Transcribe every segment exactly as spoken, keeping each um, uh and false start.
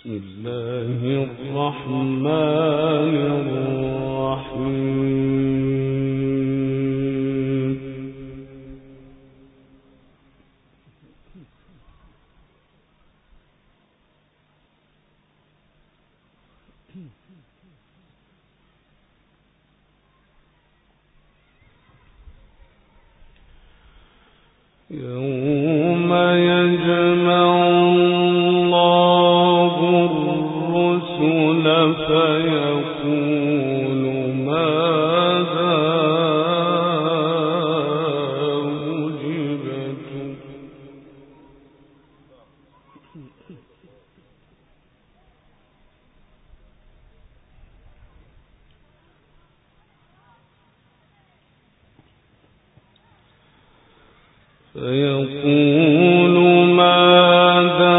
يوم يجمع الله الرسل فيقول ماذا أجبتم فيقول ماذا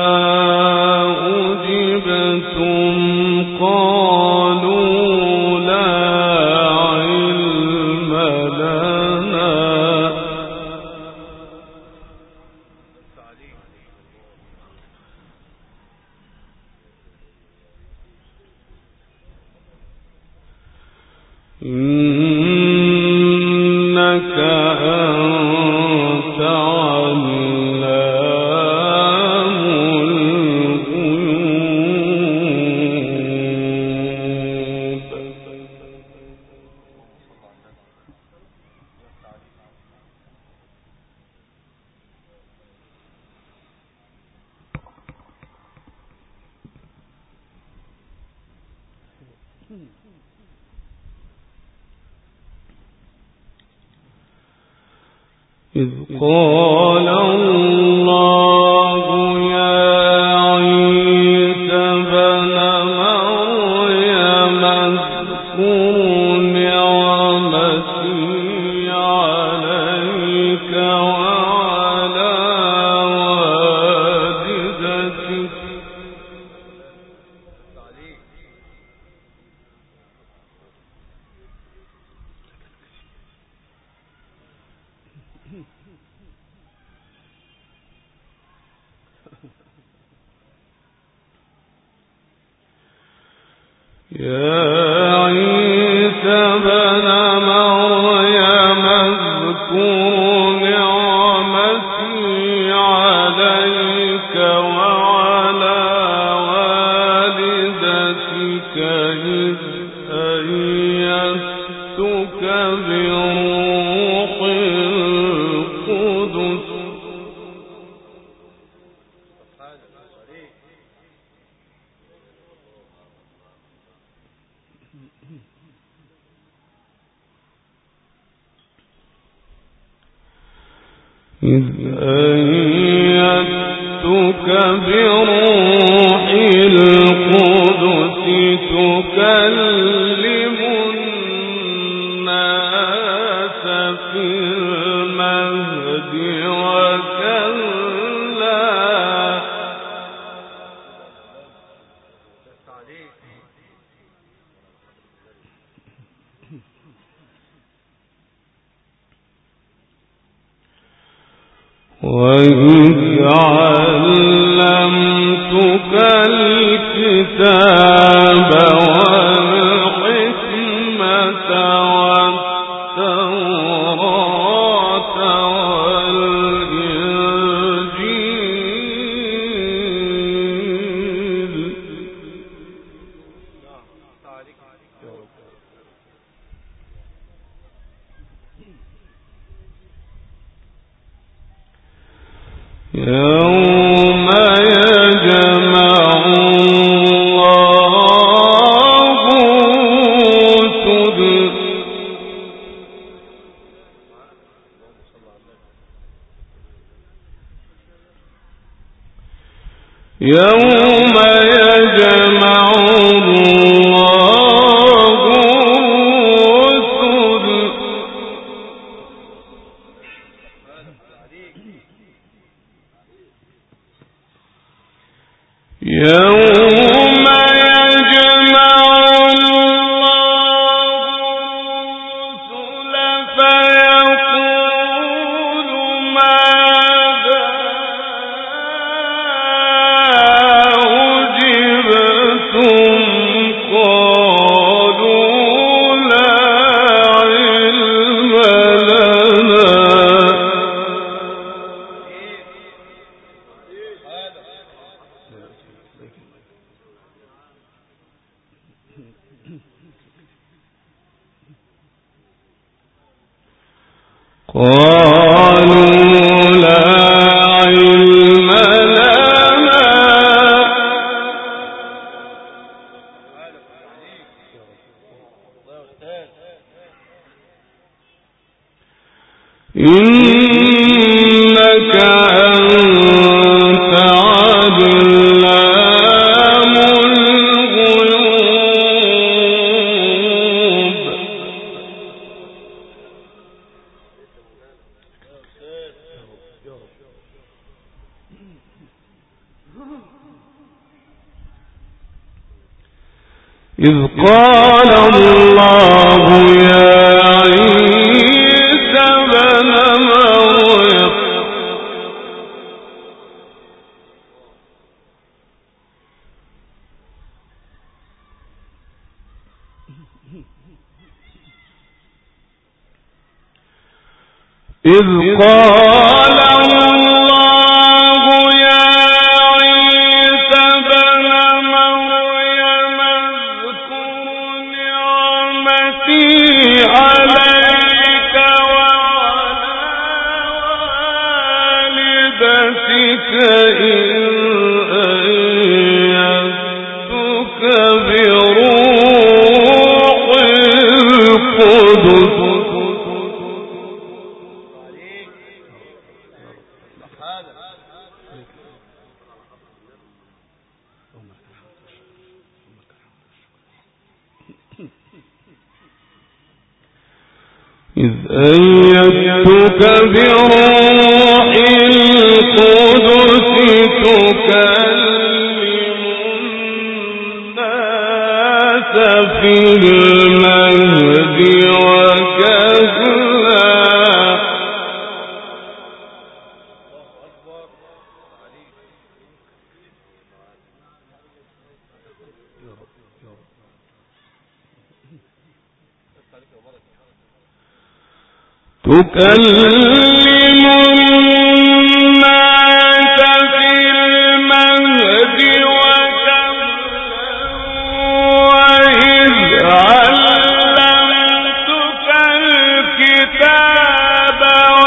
أجبتم قالوا لا علم لنا إنك أنت علام الغيوب إذ قال الله يا عيسى ابن مريم اذكر نعمتي عليك وعلى والدتك يا عيسى ابن مريم اذكر نعمتي عليك وعلى والدتك إذ أيدتك بروح القدس إذ أيدتك بروح القدس تكلم الناس في المهد وكهلا وإذ علمتك الكتاب والحكمة والتوراة والإنجيل يوم يجمع الله الرسل يوم يجمع الله الرسل يوم يجمع الله الرسل فيقول ماذا قالوا لا علم لنا إنك أنت علام الغيوب. إذ قال الله يا عيسى ابن مريم إذ قال الله يا عيسى ابن مريم اذكر نعمتي عليك وعلى والدتك إذ أيدتك بروح القدس. إذ أيدتك بروح القدس تكلم الناس في المهد وكهلا. تكلم الناس في المهد وكهلا وإذ علمتك الكتاب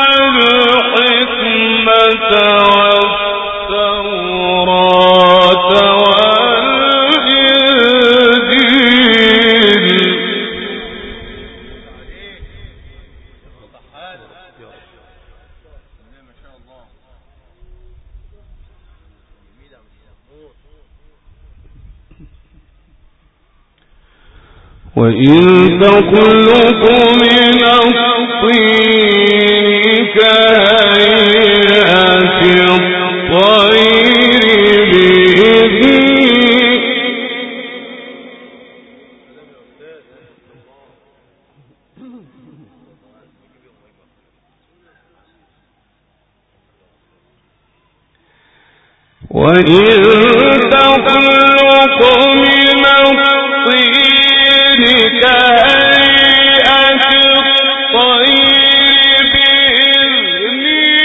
والحكمة والتوراة والإنجيل. وإن تخلق من الطين كهيئة الطير بإذني وإن تخلق من الطين كهيئة الطير بإذني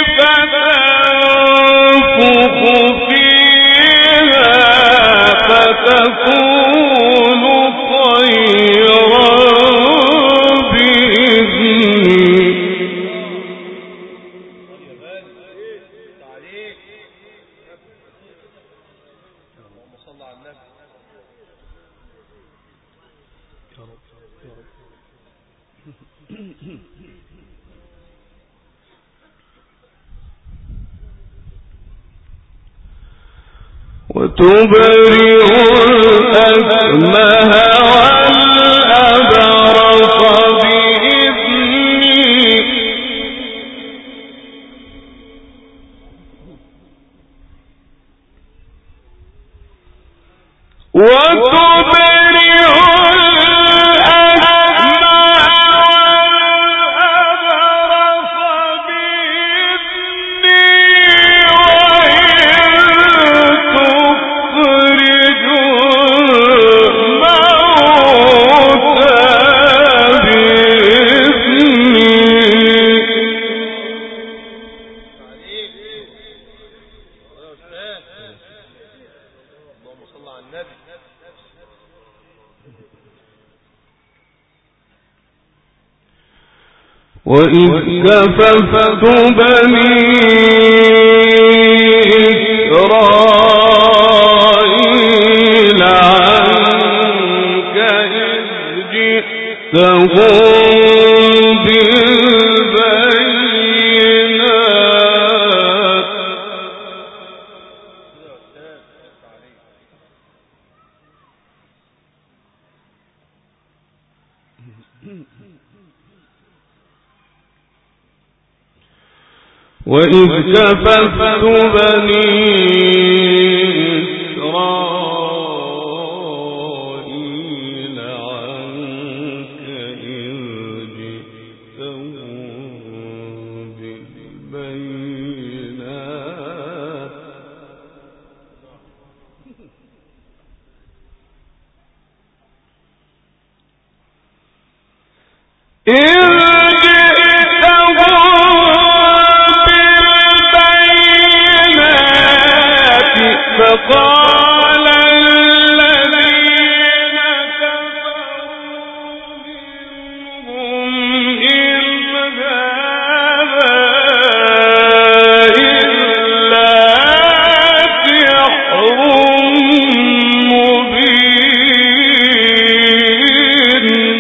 فتنفخ فيها فتكون طيرا بإذني. وتبرئ الأكمه والأبرص بإذني وتبرئ وإذ كففت بني إسرائيل عنك إذ جئتهم بالبينات وإذ كففت بني إسرائيل عنك إذ جئتهم بالبينات فقال الذين كفروا منهم إن هذا إلا سحر مبين.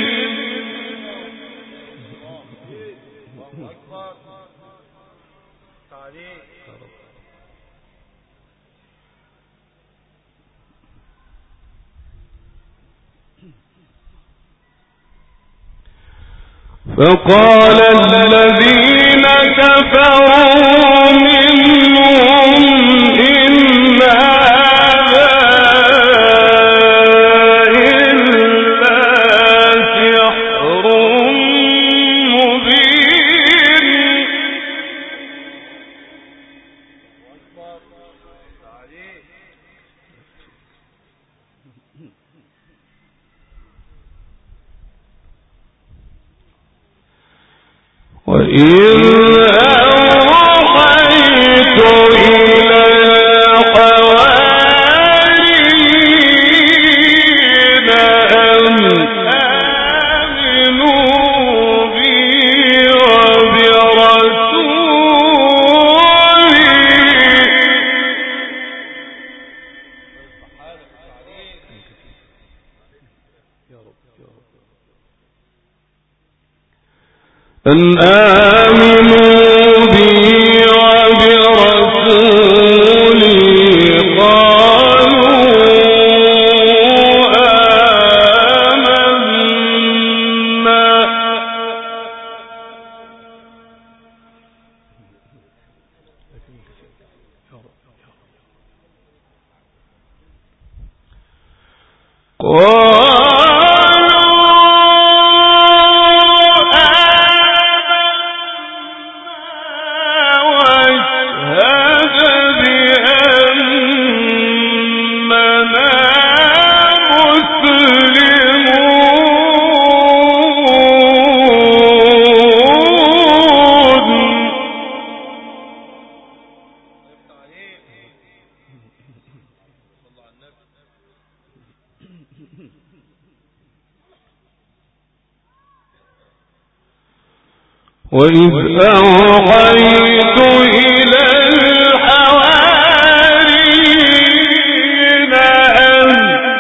فقال الذين كفروا منهم إن هذا إلا سحر مبين. وإن أوحيت إلى الحواريين أن آمنوا بي وبرسولي أن آمنوا بي وبرسولي قالوا آمنا. قالوا وإذ أوحيت إلى الحواريين أن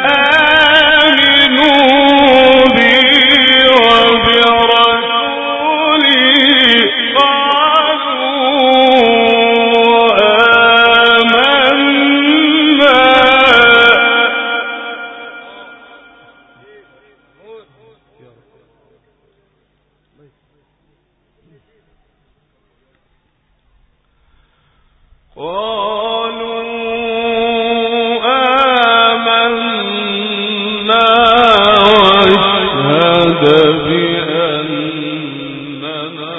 آمنوا بي وبرسولي قالوا آمنا. قالوا آمنا واشهد بأننا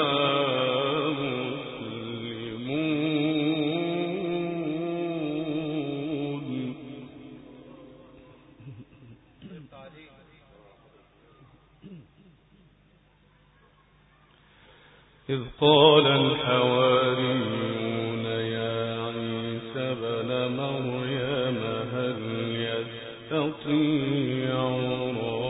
مسلمون. إذ قال الحواريون يا عيسى ابن مريم هل يستطيع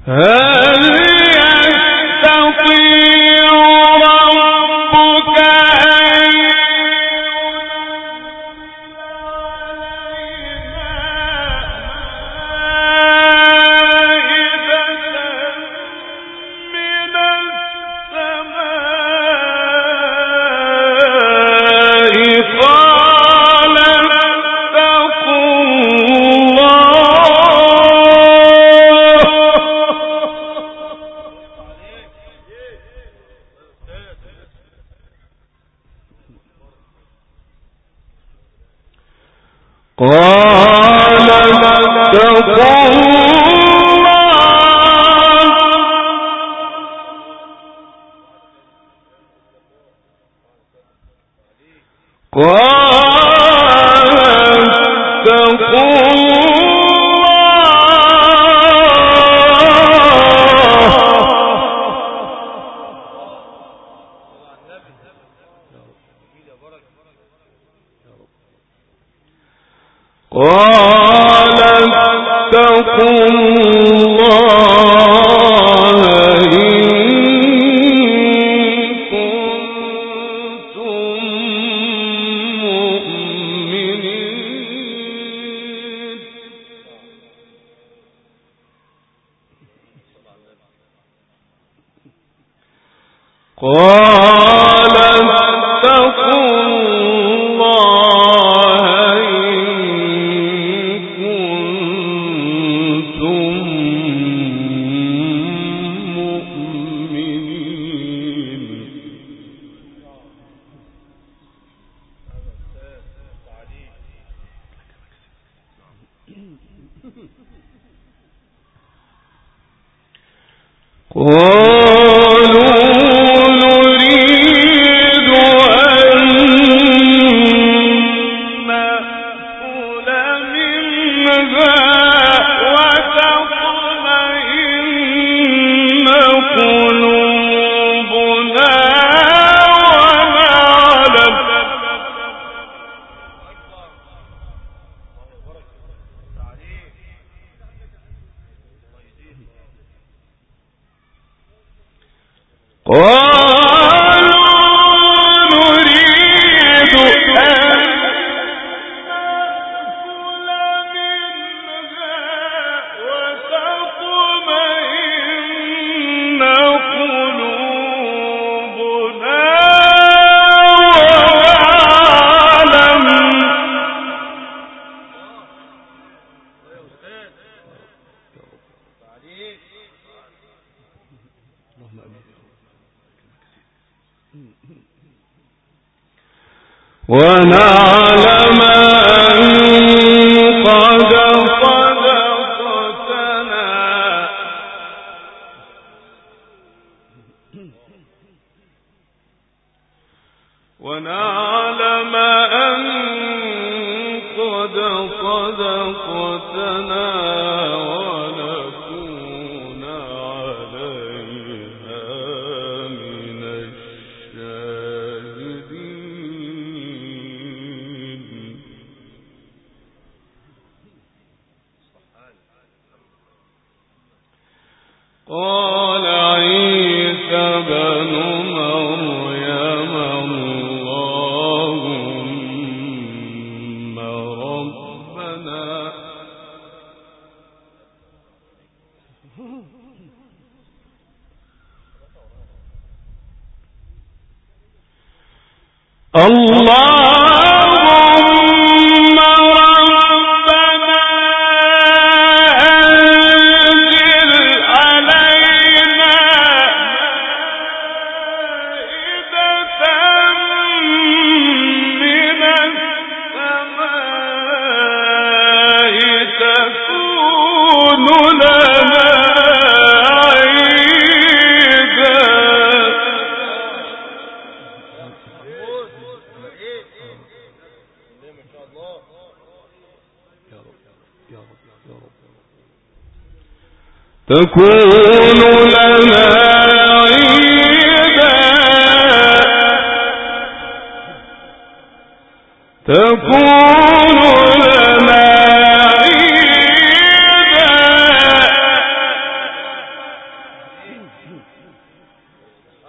ونعلم أن قد صدقتنا ونعلم أن قد صدقتنا ونكون عليها من الشاهدين. قال عيسى بن مريم اللهم ربنا اللهم ربنا أنزل علينا مائدة من السماء تكون لنا تكون لنا عيدا تكون لنا عيدا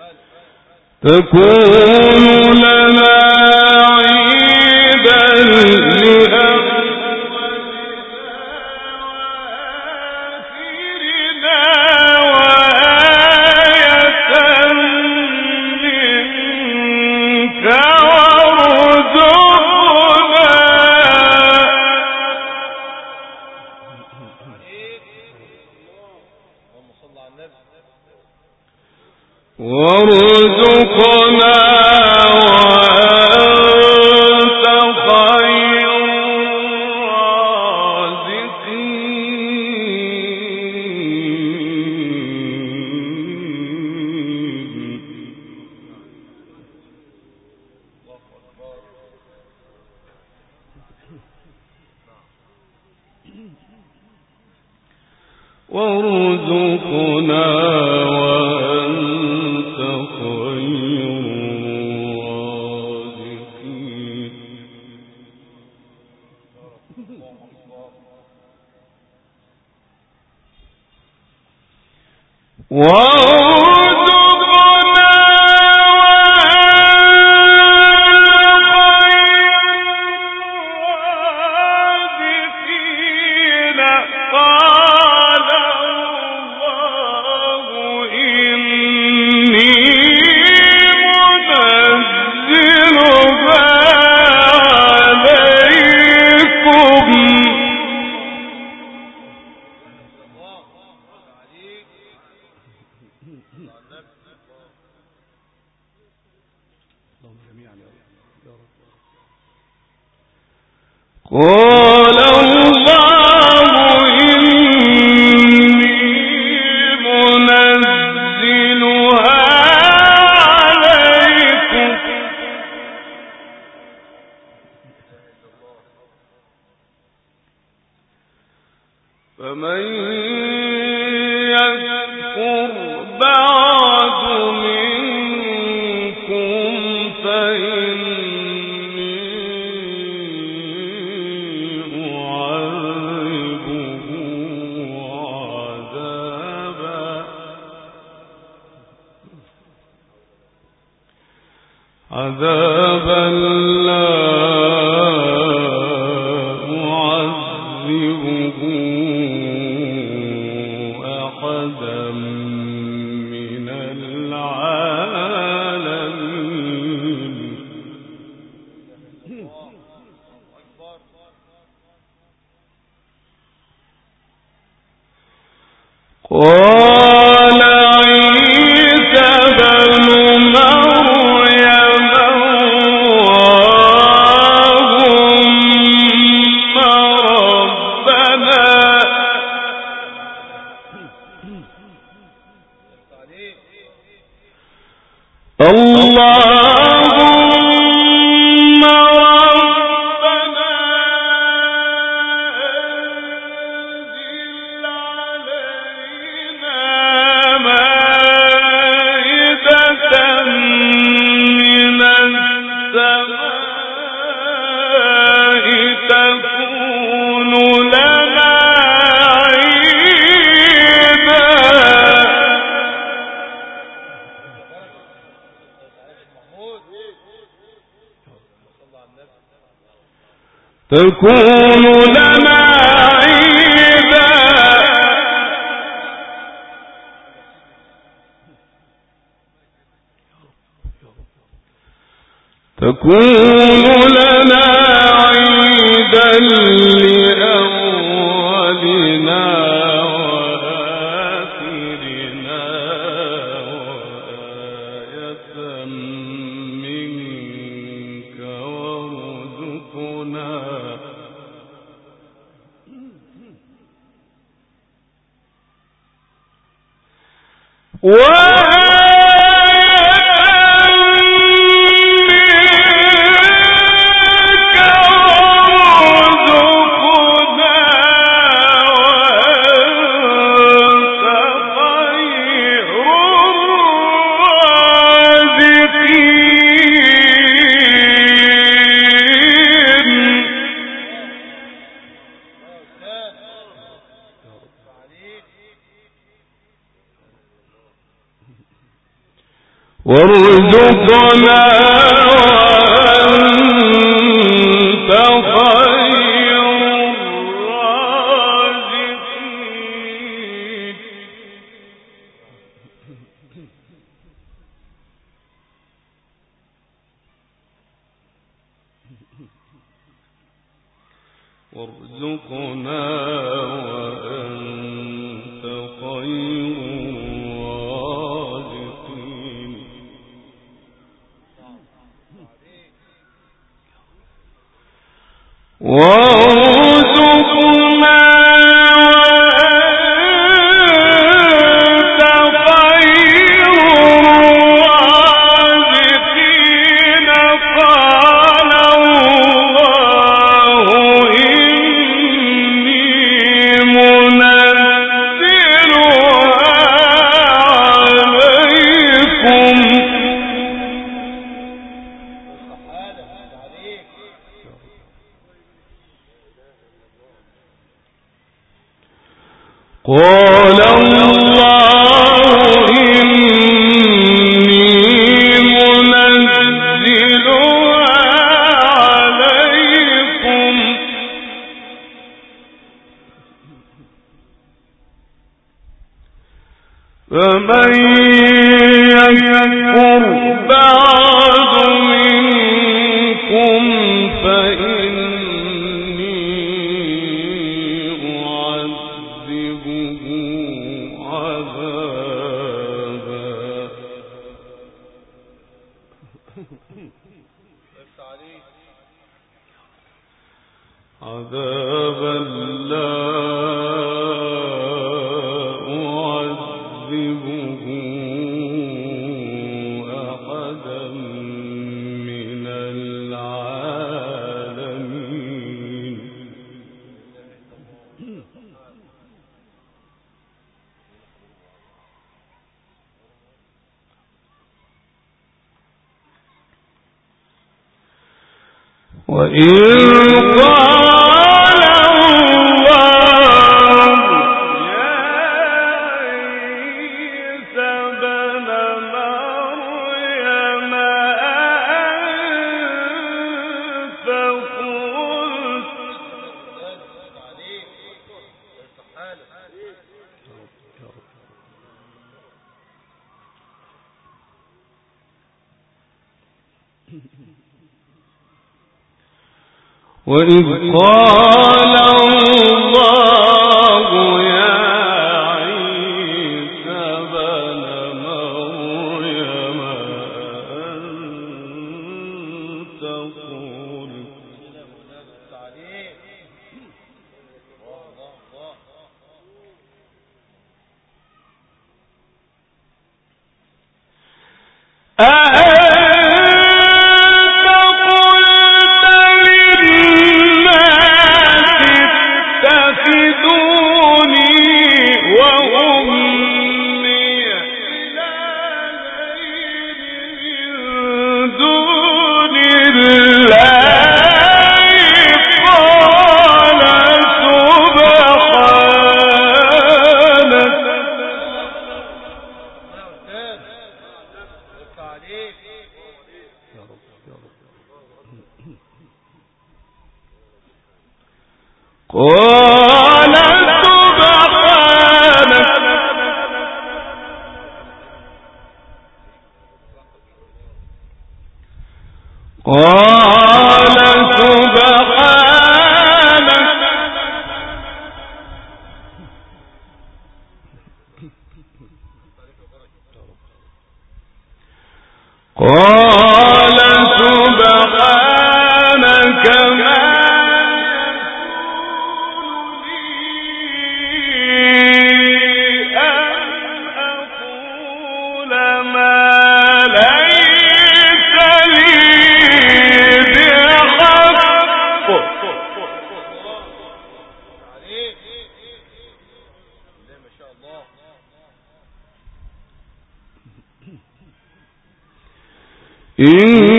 تكون لنا عيدا وارزقنا وأنت خير الرازقين وارزقنا وأنت خير الرازقين قال الله إني منزلها عليكم فمن يكفر بعد منكم فإني أعذبه عذابا عذابا لا أعذبه أحدا من العالمين قال عيسى بن مريم اللهم ربنا اللهم ربنا أنزل علينا مائدة من السماء تكون لنا عيدا تكون لنا عيدا تكون لنا عيدا لأولنا وآخرنا وآية منك وارزقنا وارزقنا وأنت خير الرازقين وارزقنا وأنت خير الرازقين وارزقنا قال الله إني منزلها عليكم فمن يكفر بعد منكم فإني عذابا لا أعذبه أحدا من العالمين وإن قال الله يا عيسى ابن مريم أأنت وإذ قال الله يا عيسى ابن مريم أنت قلت قال سبحانك قال سبحانك قال سبحانك ما إن